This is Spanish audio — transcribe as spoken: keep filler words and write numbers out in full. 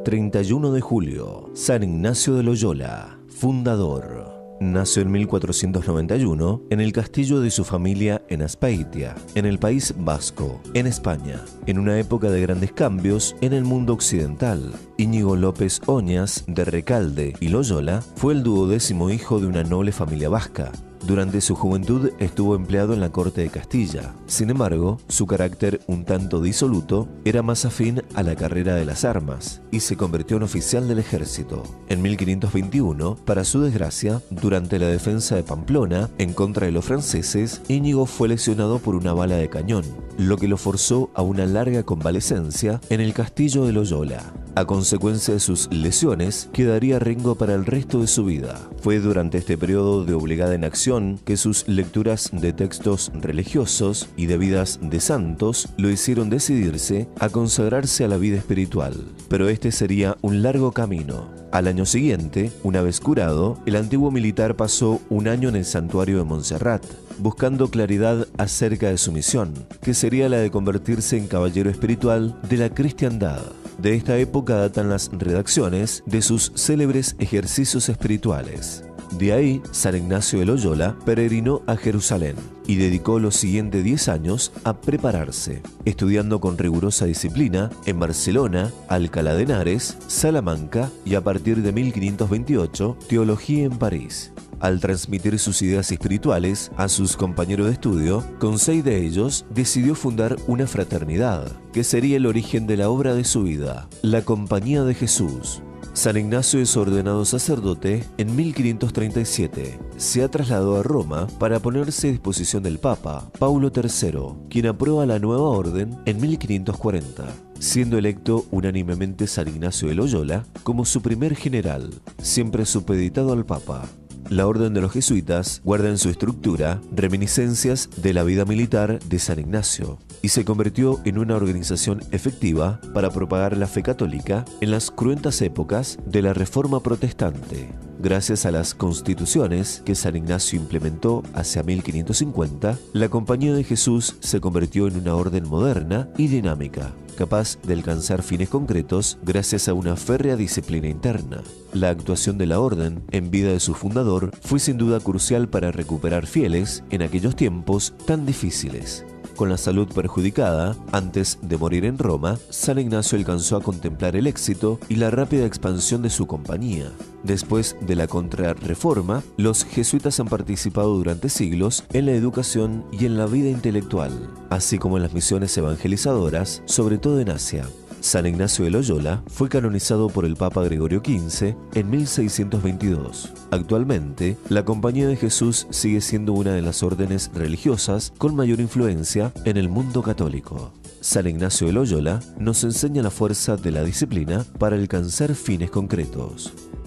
treinta y uno de julio, San Ignacio de Loyola, fundador. Nació en mil cuatrocientos noventa y uno en el castillo de su familia en Azpeitia, en el País Vasco, en España, en una época de grandes cambios en el mundo occidental. Íñigo López Oñas de Recalde y Loyola fue el duodécimo hijo de una noble familia vasca. Durante su juventud estuvo empleado en la corte de Castilla. Sin embargo, su carácter un tanto disoluto era más afín a la carrera de las armas y se convirtió en oficial del ejército. En mil quinientos veintiuno, para su desgracia, durante la defensa de Pamplona en contra de los franceses, Íñigo fue lesionado por una bala de cañón, lo que lo forzó a una larga convalecencia en el castillo de Loyola. A consecuencia de sus lesiones, quedaría rengo para el resto de su vida. Fue durante este periodo de obligada inacción que sus lecturas de textos religiosos y de vidas de santos lo hicieron decidirse a consagrarse a la vida espiritual. Pero este sería un largo camino. Al año siguiente, una vez curado, el antiguo militar pasó un año en el santuario de Montserrat, buscando claridad acerca de su misión, que sería la de convertirse en caballero espiritual de la cristiandad. De esta época datan las redacciones de sus célebres ejercicios espirituales. De ahí, San Ignacio de Loyola peregrinó a Jerusalén y dedicó los siguientes diez años a prepararse, estudiando con rigurosa disciplina en Barcelona, Alcalá de Henares, Salamanca y a partir de mil quinientos veintiocho, teología en París. Al transmitir sus ideas espirituales a sus compañeros de estudio, con seis de ellos decidió fundar una fraternidad, que sería el origen de la obra de su vida, la Compañía de Jesús. San Ignacio es ordenado sacerdote en mil quinientos treinta y siete. Se ha trasladado a Roma para ponerse a disposición del Papa, Paulo tercero, quien aprueba la nueva orden en mil quinientos cuarenta. Siendo electo unánimemente San Ignacio de Loyola como su primer general, siempre supeditado al Papa. La Orden de los Jesuitas guarda en su estructura reminiscencias de la vida militar de San Ignacio y se convirtió en una organización efectiva para propagar la fe católica en las cruentas épocas de la Reforma Protestante. Gracias a las constituciones que San Ignacio implementó hacia mil quinientos cincuenta, la Compañía de Jesús se convirtió en una orden moderna y dinámica, capaz de alcanzar fines concretos gracias a una férrea disciplina interna. La actuación de la orden en vida de su fundador fue sin duda crucial para recuperar fieles en aquellos tiempos tan difíciles. Con la salud perjudicada, antes de morir en Roma, San Ignacio alcanzó a contemplar el éxito y la rápida expansión de su compañía. Después de la Contrarreforma, los jesuitas han participado durante siglos en la educación y en la vida intelectual, así como en las misiones evangelizadoras, sobre todo en Asia. San Ignacio de Loyola fue canonizado por el Papa Gregorio quince en mil seiscientos veintidós. Actualmente, la Compañía de Jesús sigue siendo una de las órdenes religiosas con mayor influencia en el mundo católico. San Ignacio de Loyola nos enseña la fuerza de la disciplina para alcanzar fines concretos.